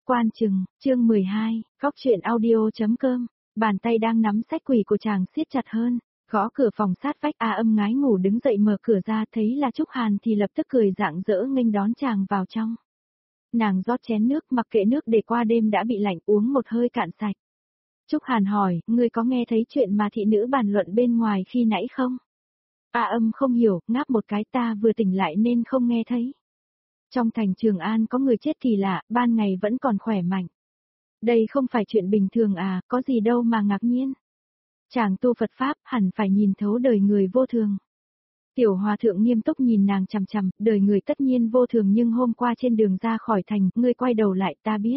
Quan Chừng, chương 12, Góc truyện audio.com, bàn tay đang nắm sách quỷ của chàng siết chặt hơn, gõ cửa phòng sát vách. A Âm ngái ngủ đứng dậy mở cửa ra, thấy là Trúc Hàn thì lập tức cười rạng rỡ nghênh đón chàng vào trong. Nàng rót chén nước, mặc kệ nước để qua đêm đã bị lạnh, uống một hơi cạn sạch. Trúc Hàn hỏi, ngươi có nghe thấy chuyện mà thị nữ bàn luận bên ngoài khi nãy không? A Âm không hiểu, ngáp một cái, ta vừa tỉnh lại nên không nghe thấy. Trong thành Trường An có người chết kỳ lạ, ban ngày vẫn còn khỏe mạnh. Đây không phải chuyện bình thường à, có gì đâu mà ngạc nhiên. Chàng tu Phật Pháp hẳn phải nhìn thấu đời người vô thường. Tiểu Hòa Thượng nghiêm túc nhìn nàng chằm chằm, đời người tất nhiên vô thường, nhưng hôm qua trên đường ra khỏi thành, ngươi quay đầu lại, ta biết.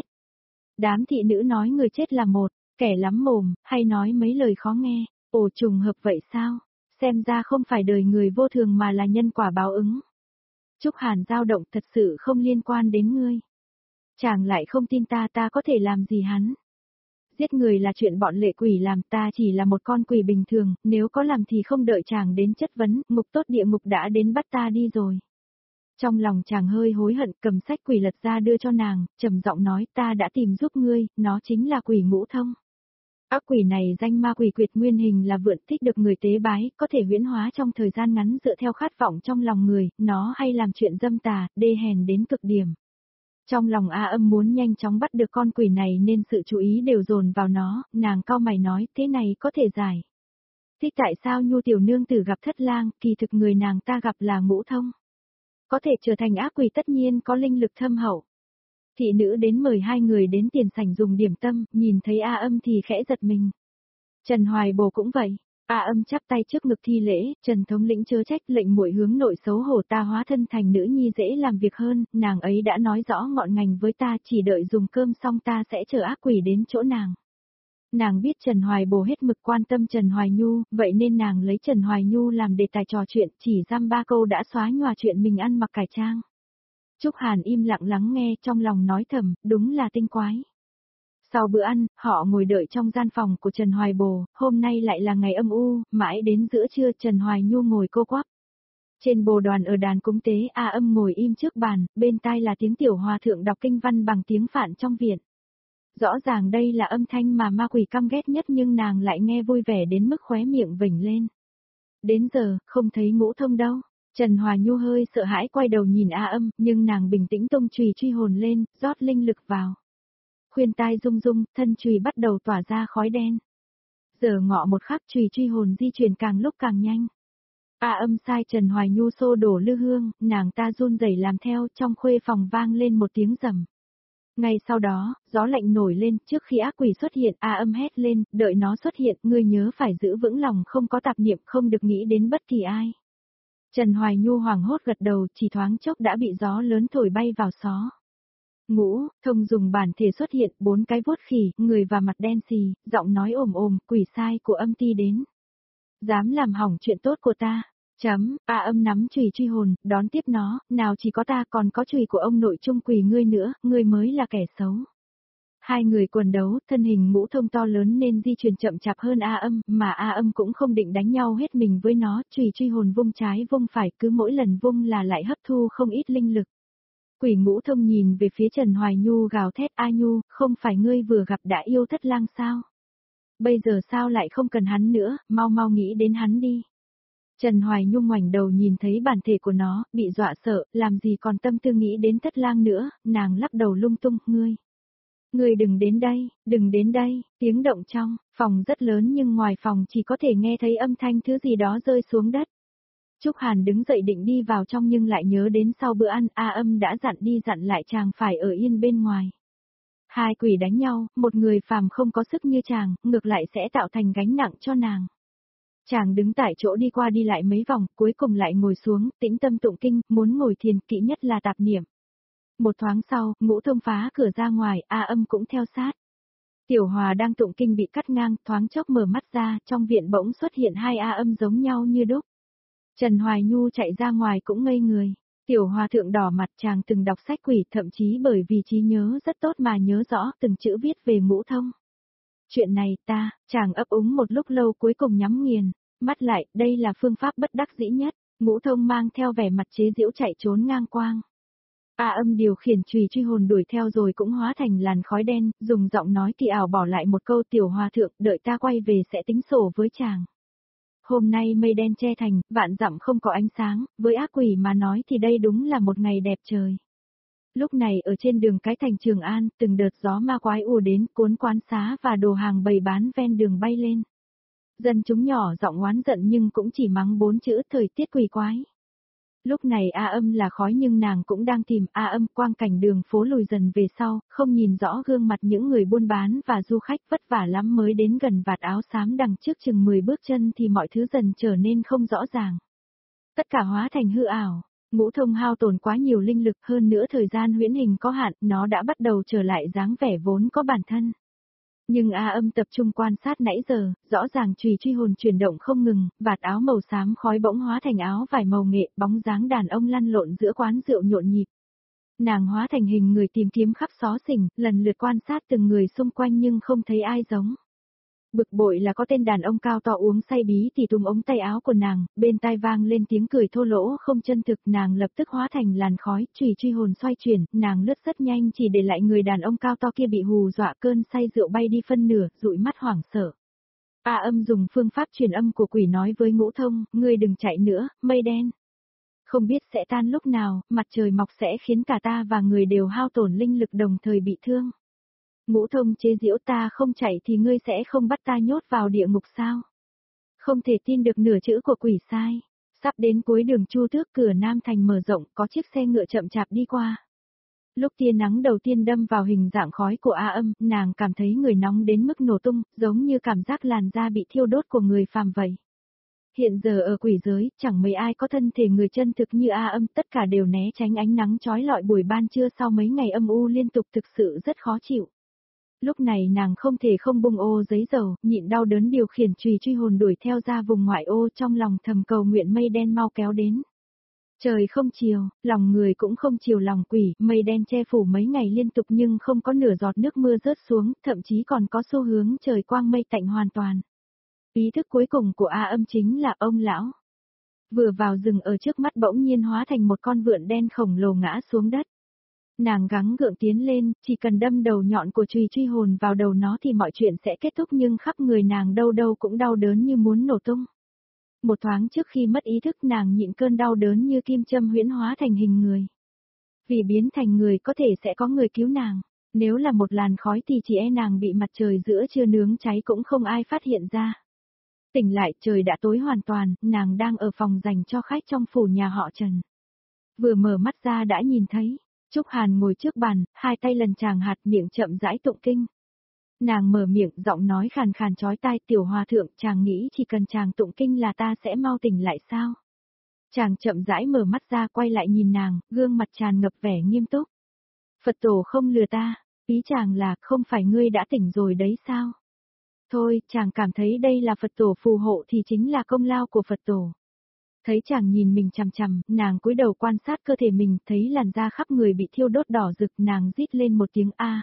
Đám thị nữ nói người chết là một, kẻ lắm mồm, hay nói mấy lời khó nghe, ồ trùng hợp vậy sao, xem ra không phải đời người vô thường mà là nhân quả báo ứng. Trúc Hàn dao động, thật sự không liên quan đến ngươi. Chàng lại không tin ta, ta có thể làm gì hắn. Giết người là chuyện bọn lệ quỷ làm, ta chỉ là một con quỷ bình thường, nếu có làm thì không đợi chàng đến chất vấn, ngục tốt địa ngục đã đến bắt ta đi rồi. Trong lòng chàng hơi hối hận, cầm sách quỷ lật ra đưa cho nàng, trầm giọng nói, ta đã tìm giúp ngươi, nó chính là quỷ Ngũ Thông. Ác quỷ này danh ma quỷ quyệt, nguyên hình là vượn, thích được người tế bái, có thể huyễn hóa trong thời gian ngắn dựa theo khát vọng trong lòng người, nó hay làm chuyện dâm tà, đê hèn đến cực điểm. Trong lòng A Âm muốn nhanh chóng bắt được con quỷ này nên sự chú ý đều dồn vào nó, nàng cau mày nói, thế này có thể giải. Thích tại sao Nhu tiểu nương tử gặp Thất Lang, kỳ thực người nàng ta gặp là Ngũ Thông. Có thể trở thành ác quỷ tất nhiên có linh lực thâm hậu. Thị nữ đến mời hai người đến tiền sảnh dùng điểm tâm, nhìn thấy A Âm thì khẽ giật mình. Trần Hoài Bồ cũng vậy. A Âm chắp tay trước ngực thi lễ, Trần thống lĩnh chớ trách, lệnh muội hướng nội xấu hổ, ta hóa thân thành nữ nhi dễ làm việc hơn, nàng ấy đã nói rõ ngọn ngành với ta, chỉ đợi dùng cơm xong ta sẽ chờ ác quỷ đến chỗ nàng. Nàng biết Trần Hoài Bồ hết mực quan tâm Trần Hoài Nhu, vậy nên nàng lấy Trần Hoài Nhu làm đề tài trò chuyện, chỉ dăm ba câu đã xóa nhòa chuyện mình ăn mặc cải trang. Trúc Hàn im lặng lắng nghe, trong lòng nói thầm, đúng là tinh quái. Sau bữa ăn, họ ngồi đợi trong gian phòng của Trần Hoài Bồ, hôm nay lại là ngày âm u, mãi đến giữa trưa Trần Hoài Nhu ngồi cô quắp. Trên bồ đoàn ở đàn cúng tế, A Âm ngồi im trước bàn, bên tai là tiếng Tiểu Hòa Thượng đọc kinh văn bằng tiếng Phạn trong viện. Rõ ràng đây là âm thanh mà ma quỷ căm ghét nhất, nhưng nàng lại nghe vui vẻ đến mức khóe miệng vểnh lên. Đến giờ, không thấy Ngũ Thông đâu. Trần Hoài Nhu hơi sợ hãi quay đầu nhìn A Âm, nhưng nàng bình tĩnh tung chùy truy hồn lên, rót linh lực vào. Khuyên tai rung rung, thân chùy bắt đầu tỏa ra khói đen. Giờ ngọ một khắc, chùy truy hồn di chuyển càng lúc càng nhanh. A Âm sai Trần Hoài Nhu xô đổ lư hương, nàng ta run rẩy làm theo, trong khuê phòng vang lên một tiếng rầm. Ngay sau đó, gió lạnh nổi lên, trước khi ác quỷ xuất hiện, A Âm hét lên, đợi nó xuất hiện, ngươi nhớ phải giữ vững lòng không có tạp niệm, không được nghĩ đến bất kỳ ai. Trần Hoài Nhu hoảng hốt gật đầu, chỉ thoáng chốc đã bị gió lớn thổi bay vào xó. Ngũ Thông dùng bản thể xuất hiện, 4 cái vuốt khỉ, người và mặt đen xì, giọng nói ồm ồm, quỷ sai của Âm Ti đến. Dám làm hỏng chuyện tốt của ta. A Âm nắm chùy truy hồn, đón tiếp nó, nào chỉ có ta, còn có chùy của ông nội trung quỷ ngươi nữa, ngươi mới là kẻ xấu. Hai người quần đấu, thân hình Ngũ Thông to lớn nên di chuyển chậm chạp hơn A Âm, mà A Âm cũng không định đánh nhau hết mình với nó, chùy truy hồn vung trái vung phải, cứ mỗi lần vung là lại hấp thu không ít linh lực. Quỷ Ngũ Thông nhìn về phía Trần Hoài Nhu gào thét, A Nhu, không phải ngươi vừa gặp đã yêu Thất Lang sao? Bây giờ sao lại không cần hắn nữa, mau mau nghĩ đến hắn đi. Trần Hoài Nhu ngoảnh đầu nhìn thấy bản thể của nó, bị dọa sợ, làm gì còn tâm tư nghĩ đến Thất Lang nữa, nàng lắc đầu lung tung, Ngươi đừng đến đây, tiếng động trong phòng rất lớn nhưng ngoài phòng chỉ có thể nghe thấy âm thanh thứ gì đó rơi xuống đất. Trúc Hàn đứng dậy định đi vào trong nhưng lại nhớ đến sau bữa ăn, A Âm đã dặn đi dặn lại chàng phải ở yên bên ngoài. Hai quỷ đánh nhau, một người phàm không có sức như chàng, ngược lại sẽ tạo thành gánh nặng cho nàng. Chàng đứng tại chỗ đi qua đi lại mấy vòng, cuối cùng lại ngồi xuống, tĩnh tâm tụng kinh, muốn ngồi thiền, kỹ nhất là tạp niệm. Một thoáng sau, Ngũ Thông phá cửa ra ngoài, A Âm cũng theo sát. Tiểu Hòa đang tụng kinh bị cắt ngang, thoáng chốc mở mắt ra, trong viện bỗng xuất hiện hai A Âm giống nhau như đúc. Trần Hoài Nhu chạy ra ngoài cũng ngây người. Tiểu Hòa Thượng đỏ mặt, chàng từng đọc sách quỷ, thậm chí bởi vì trí nhớ rất tốt mà nhớ rõ từng chữ viết về Ngũ Thông. Chuyện này chàng ấp úng một lúc lâu cuối cùng nhắm nghiền, mắt lại, đây là phương pháp bất đắc dĩ nhất. Ngũ Thông mang theo vẻ mặt chế giễu chạy trốn ngang quang. A Âm điều khiển chùy truy hồn đuổi theo rồi cũng hóa thành làn khói đen, dùng giọng nói kỳ ảo bỏ lại một câu tiểu hòa thượng, đợi ta quay về sẽ tính sổ với chàng. Hôm nay mây đen che thành, vạn dặm không có ánh sáng, với ác quỷ mà nói thì đây đúng là một ngày đẹp trời. Lúc này ở trên đường cái thành Trường An, từng đợt gió ma quái ùa đến, cuốn quán xá và đồ hàng bày bán ven đường bay lên. Dân chúng nhỏ giọng oán giận nhưng cũng chỉ mắng 4 chữ thời tiết quỷ quái. Lúc này A Âm là khói nhưng nàng cũng đang tìm A Âm, quang cảnh đường phố lùi dần về sau, không nhìn rõ gương mặt những người buôn bán và du khách, vất vả lắm mới đến gần vạt áo xám đằng trước chừng 10 bước chân thì mọi thứ dần trở nên không rõ ràng. Tất cả hóa thành hư ảo. Ngũ Thông hao tổn quá nhiều linh lực, hơn nữa thời gian huyễn hình có hạn, nó đã bắt đầu trở lại dáng vẻ vốn có bản thân. Nhưng A Âm tập trung quan sát nãy giờ, rõ ràng chùy truy hồn chuyển động không ngừng, vạt áo màu xám khói bỗng hóa thành áo vải màu nghệ, bóng dáng đàn ông lăn lộn giữa quán rượu nhộn nhịp. Nàng hóa thành hình người tìm kiếm khắp xó xỉnh, lần lượt quan sát từng người xung quanh nhưng không thấy ai giống. Bực bội là có tên đàn ông cao to uống say bí thì túm ống tay áo của nàng, bên tai vang lên tiếng cười thô lỗ không chân thực, nàng lập tức hóa thành làn khói, chùy truy hồn xoay chuyển, nàng lướt rất nhanh chỉ để lại người đàn ông cao to kia bị hù dọa cơn say rượu bay đi phân nửa, dụi mắt hoảng sợ. A Âm dùng phương pháp truyền âm của quỷ nói với Ngũ Thông, ngươi đừng chạy nữa, mây đen. Không biết sẽ tan lúc nào, mặt trời mọc sẽ khiến cả ta và người đều hao tổn linh lực đồng thời bị thương. Ngũ Thông chế giễu, ta không chạy thì ngươi sẽ không bắt ta nhốt vào địa ngục sao? Không thể tin được nửa chữ của quỷ sai. Sắp đến cuối đường Chu Tước, cửa Nam Thành mở rộng, có chiếc xe ngựa chậm chạp đi qua. Lúc tia nắng đầu tiên đâm vào hình dạng khói của A Âm, nàng cảm thấy người nóng đến mức nổ tung, giống như cảm giác làn da bị thiêu đốt của người phàm vậy. Hiện giờ ở quỷ giới, chẳng mấy ai có thân thể người chân thực như A Âm, tất cả đều né tránh ánh nắng chói lọi buổi ban trưa sau mấy ngày âm u liên tục, thực sự rất khó chịu. Lúc này nàng không thể không bung ô giấy dầu, nhịn đau đớn điều khiển chùy truy hồn đuổi theo ra vùng ngoại ô, trong lòng thầm cầu nguyện mây đen mau kéo đến. Trời không chiều, lòng người cũng không chiều lòng quỷ, mây đen che phủ mấy ngày liên tục nhưng không có nửa giọt nước mưa rớt xuống, thậm chí còn có xu hướng trời quang mây tạnh hoàn toàn. Ý thức cuối cùng của A Âm chính là ông lão. Vừa vào rừng ở trước mắt bỗng nhiên hóa thành một con vượn đen khổng lồ ngã xuống đất. Nàng gắng gượng tiến lên, chỉ cần đâm đầu nhọn của chùy truy hồn vào đầu nó thì mọi chuyện sẽ kết thúc, nhưng khắp người nàng đâu đâu cũng đau đớn như muốn nổ tung. Một thoáng trước khi mất ý thức nàng nhịn cơn đau đớn như kim châm huyễn hóa thành hình người. Vì biến thành người có thể sẽ có người cứu nàng, nếu là một làn khói thì chỉ e nàng bị mặt trời giữa trưa nướng cháy cũng không ai phát hiện ra. Tỉnh lại trời đã tối hoàn toàn, nàng đang ở phòng dành cho khách trong phủ nhà họ Trần. Vừa mở mắt ra đã nhìn thấy Trúc Hàn ngồi trước bàn, hai tay lần chàng hạt, miệng chậm rãi tụng kinh. Nàng mở miệng, giọng nói khàn khàn chói tai, tiểu hòa thượng, chàng nghĩ chỉ cần chàng tụng kinh là ta sẽ mau tỉnh lại sao? Chàng chậm rãi mở mắt ra, quay lại nhìn nàng, gương mặt tràn ngập vẻ nghiêm túc. Phật tổ không lừa ta, ý chàng là không phải ngươi đã tỉnh rồi đấy sao? Thôi, chàng cảm thấy đây là Phật tổ phù hộ thì chính là công lao của Phật tổ. Thấy chàng nhìn mình chằm chằm, nàng cúi đầu quan sát cơ thể mình, thấy làn da khắp người bị thiêu đốt đỏ rực, nàng rít lên một tiếng a.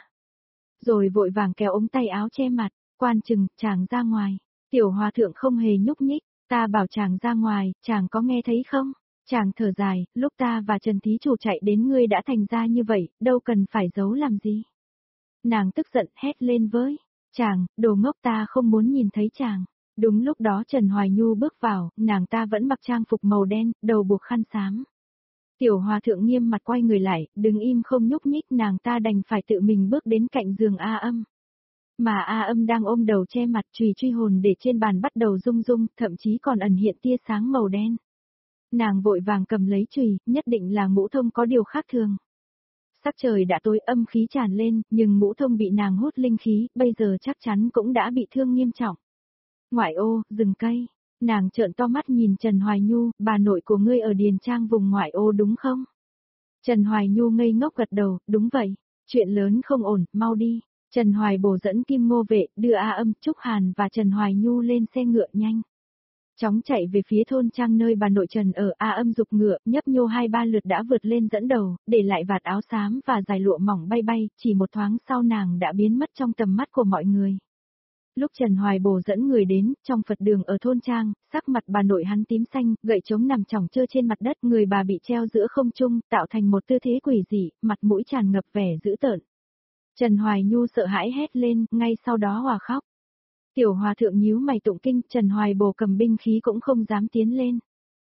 Rồi vội vàng kéo ống tay áo che mặt, quan chừng, chàng ra ngoài. Tiểu hòa thượng không hề nhúc nhích, ta bảo chàng ra ngoài, chàng có nghe thấy không? Chàng thở dài, lúc ta và Trần Thí Chủ chạy đến ngươi đã thành ra như vậy, đâu cần phải giấu làm gì. Nàng tức giận hét lên với chàng, đồ ngốc, ta không muốn nhìn thấy chàng. Đúng lúc đó Trần Hoài Nhu bước vào, nàng ta vẫn mặc trang phục màu đen, đầu buộc khăn xám. Tiểu hòa thượng nghiêm mặt quay người lại, đứng im không nhúc nhích, nàng ta đành phải tự mình bước đến cạnh giường A Âm. Mà A Âm đang ôm đầu che mặt, chùy truy hồn để trên bàn bắt đầu rung rung, thậm chí còn ẩn hiện tia sáng màu đen. Nàng vội vàng cầm lấy chùy, nhất định là Ngũ Thông có điều khác thường. Sắc trời đã tối, âm khí tràn lên, nhưng Ngũ Thông bị nàng hút linh khí, bây giờ chắc chắn cũng đã bị thương nghiêm trọng. Ngoại ô, rừng cây, nàng trợn to mắt nhìn Trần Hoài Nhu, bà nội của ngươi ở Điền Trang vùng ngoại ô đúng không? Trần Hoài Nhu ngây ngốc gật đầu, đúng vậy, chuyện lớn không ổn, mau đi. Trần Hoài Bổ dẫn Kim Ngô Vệ, đưa A Âm, Trúc Hàn và Trần Hoài Nhu lên xe ngựa nhanh. Chóng chạy về phía thôn trang nơi bà nội Trần ở. A Âm dục ngựa, nhấp nhô 2-3 lượt đã vượt lên dẫn đầu, để lại vạt áo xám và dài lụa mỏng bay bay, chỉ một thoáng sau nàng đã biến mất trong tầm mắt của mọi người. Lúc Trần Hoài Bồ dẫn người đến, trong Phật đường ở thôn trang, sắc mặt bà nội hắn tím xanh, gậy trống nằm chỏng chơ trên mặt đất, người bà bị treo giữa không trung, tạo thành một tư thế quỷ dị, mặt mũi tràn ngập vẻ dữ tợn. Trần Hoài Nhu sợ hãi hét lên, ngay sau đó hòa khóc. Tiểu hòa thượng nhíu mày tụng kinh, Trần Hoài Bồ cầm binh khí cũng không dám tiến lên.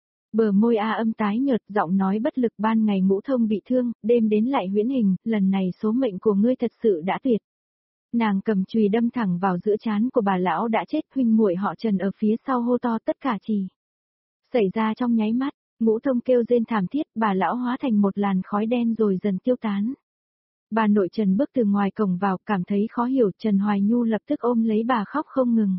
Bờ môi A Âm tái nhợt, giọng nói bất lực, ban ngày Ngũ Thông bị thương, đêm đến lại huyễn hình, lần này số mệnh của ngươi thật sự đã tuyệt. Nàng cầm chùy đâm thẳng vào giữa trán của bà lão đã chết, huynh muội họ Trần ở phía sau hô to tất cả chỉ. Xảy ra trong nháy mắt, Ngũ Thông kêu rên thảm thiết, bà lão hóa thành một làn khói đen rồi dần tiêu tán. Bà nội Trần bước từ ngoài cổng vào, cảm thấy khó hiểu, Trần Hoài Nhu lập tức ôm lấy bà khóc không ngừng.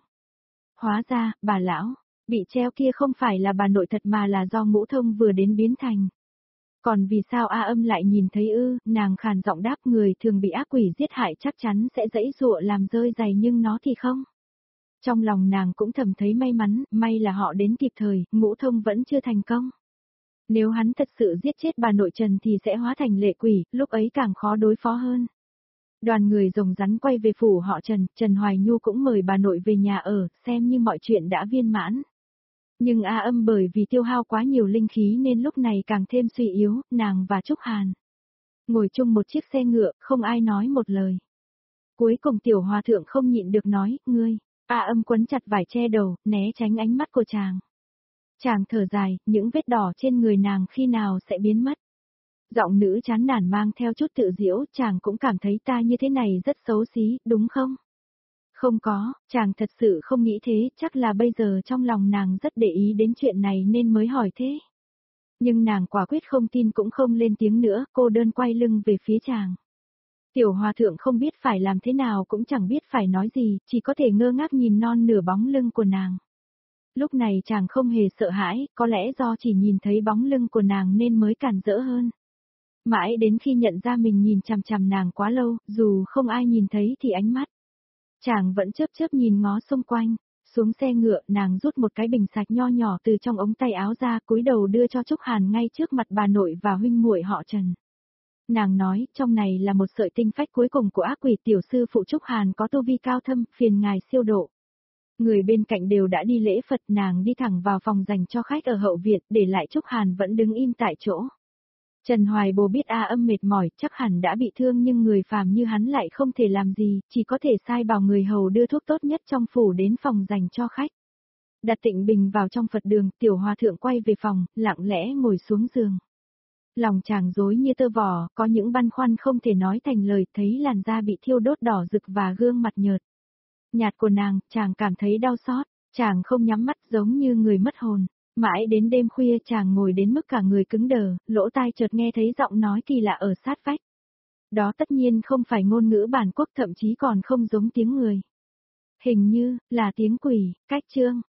Hóa ra, bà lão bị treo kia không phải là bà nội thật mà là do Ngũ Thông vừa đến biến thành. Còn vì sao A Âm lại nhìn thấy ư, nàng khàn giọng đáp, người thường bị ác quỷ giết hại chắc chắn sẽ giãy giụa làm rơi giày nhưng nó thì không. Trong lòng nàng cũng thầm thấy may mắn, may là họ đến kịp thời, Ngũ Thông vẫn chưa thành công. Nếu hắn thật sự giết chết bà nội Trần thì sẽ hóa thành lệ quỷ, lúc ấy càng khó đối phó hơn. Đoàn người rồng rắn quay về phủ họ Trần, Trần Hoài Nhu cũng mời bà nội về nhà ở, xem như mọi chuyện đã viên mãn. Nhưng A Âm bởi vì tiêu hao quá nhiều linh khí nên lúc này càng thêm suy yếu, nàng và Trúc Hàn ngồi chung một chiếc xe ngựa, không ai nói một lời. Cuối cùng tiểu hòa thượng không nhịn được nói, ngươi, A Âm quấn chặt vải che đầu, né tránh ánh mắt của chàng. Chàng thở dài, những vết đỏ trên người nàng khi nào sẽ biến mất. Giọng nữ chán nản mang theo chút tự giễu, chàng cũng cảm thấy ta như thế này rất xấu xí, đúng không? Không có, chàng thật sự không nghĩ thế, chắc là bây giờ trong lòng nàng rất để ý đến chuyện này nên mới hỏi thế. Nhưng nàng quả quyết không tin cũng không lên tiếng nữa, cô đơn quay lưng về phía chàng. Tiểu hòa thượng không biết phải làm thế nào cũng chẳng biết phải nói gì, chỉ có thể ngơ ngác nhìn non nửa bóng lưng của nàng. Lúc này chàng không hề sợ hãi, có lẽ do chỉ nhìn thấy bóng lưng của nàng nên mới cản rỡ hơn. Mãi đến khi nhận ra mình nhìn chằm chằm nàng quá lâu, dù không ai nhìn thấy thì ánh mắt chàng vẫn chớp chớp nhìn ngó xung quanh. Xuống xe ngựa, nàng rút một cái bình sạch nho nhỏ từ trong ống tay áo ra, cúi đầu đưa cho Trúc Hàn ngay trước mặt bà nội và huynh muội họ Trần. Nàng nói, trong này là một sợi tinh phách cuối cùng của ác quỷ, tiểu sư phụ Trúc Hàn có tu vi cao thâm, phiền ngài siêu độ. Người bên cạnh đều đã đi lễ Phật, nàng đi thẳng vào phòng dành cho khách ở hậu viện, để lại Trúc Hàn vẫn đứng im tại chỗ. Trần Hoài Bồ biết A Âm mệt mỏi, chắc hẳn đã bị thương nhưng người phàm như hắn lại không thể làm gì, chỉ có thể sai bảo người hầu đưa thuốc tốt nhất trong phủ đến phòng dành cho khách. Đặt Tịnh Bình vào trong Phật đường, tiểu hòa thượng quay về phòng, lặng lẽ ngồi xuống giường. Lòng chàng rối như tơ vò, có những băn khoăn không thể nói thành lời, thấy làn da bị thiêu đốt đỏ rực và gương mặt nhợt nhạt của nàng, chàng cảm thấy đau xót, chàng không nhắm mắt giống như người mất hồn. Mãi đến đêm khuya chàng ngồi đến mức cả người cứng đờ, lỗ tai chợt nghe thấy giọng nói kỳ lạ ở sát vách. Đó tất nhiên không phải ngôn ngữ bản quốc, thậm chí còn không giống tiếng người. Hình như là tiếng quỷ, cách chương.